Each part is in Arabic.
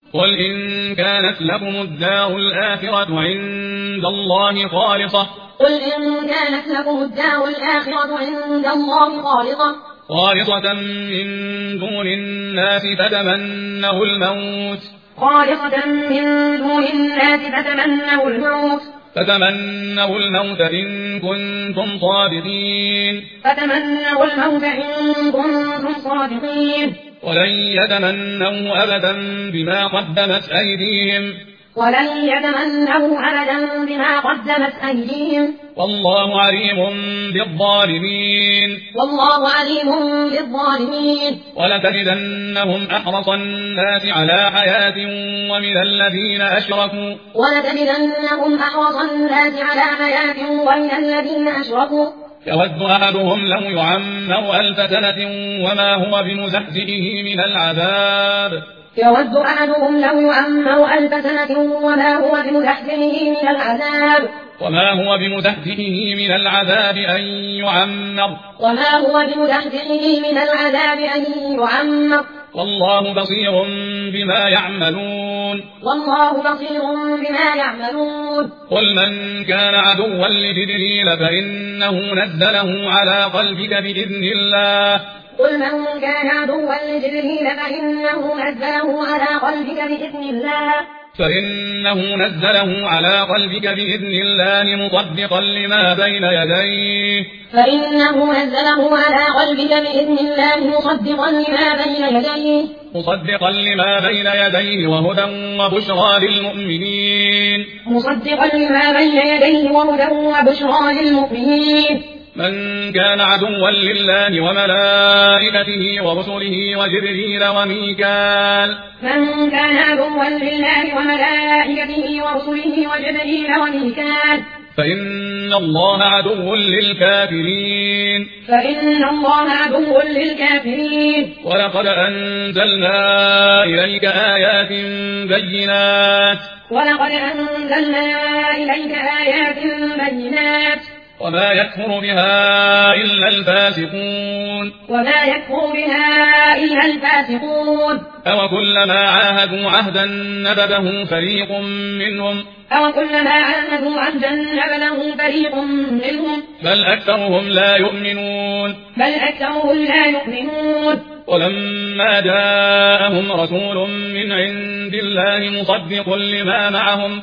قل إن كانت لكم الدار الآخرة عند الله خالصة خالصة من دون الناس فتمنوا الموت إن كنتم صادقين ولن يتمنوا أبدا بما قدمت أيديهم والله عليم بالظالمين ولتجدنهم أحرص الناس على حياة ومن الذين أشركوا يود أحدهم لو يعمر 1000 سنة وما هو بمزحزحه من العذاب أن يعمر والله بصير بما يعملون قل من كان عدوا لجبريل فإنه نزله على قلبك بإذن الله مصدقا لما بين يديه وهدى وبشرى للمؤمنين من كان عدوا لله وملائكته ورسله وجبريل وميكال فإن الله عدو للكافرين ولقد أنزلنا إليك آيات بينات وما يكفر بها إلا الفاسقون أو كلما عاهدوا عهدا نبذه فريق منهم بل أكثرهم لا يؤمنون ولما جاءهم رسول من عند الله مصدق لما معهم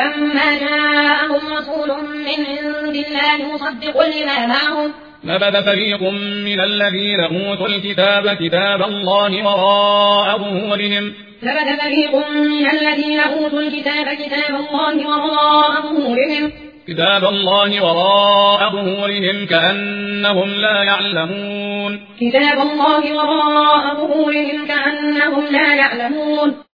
نبذ فريق من الذين أوتوا الكتاب كتاب الله وراء ظهورهم كأنهم لا يعلمون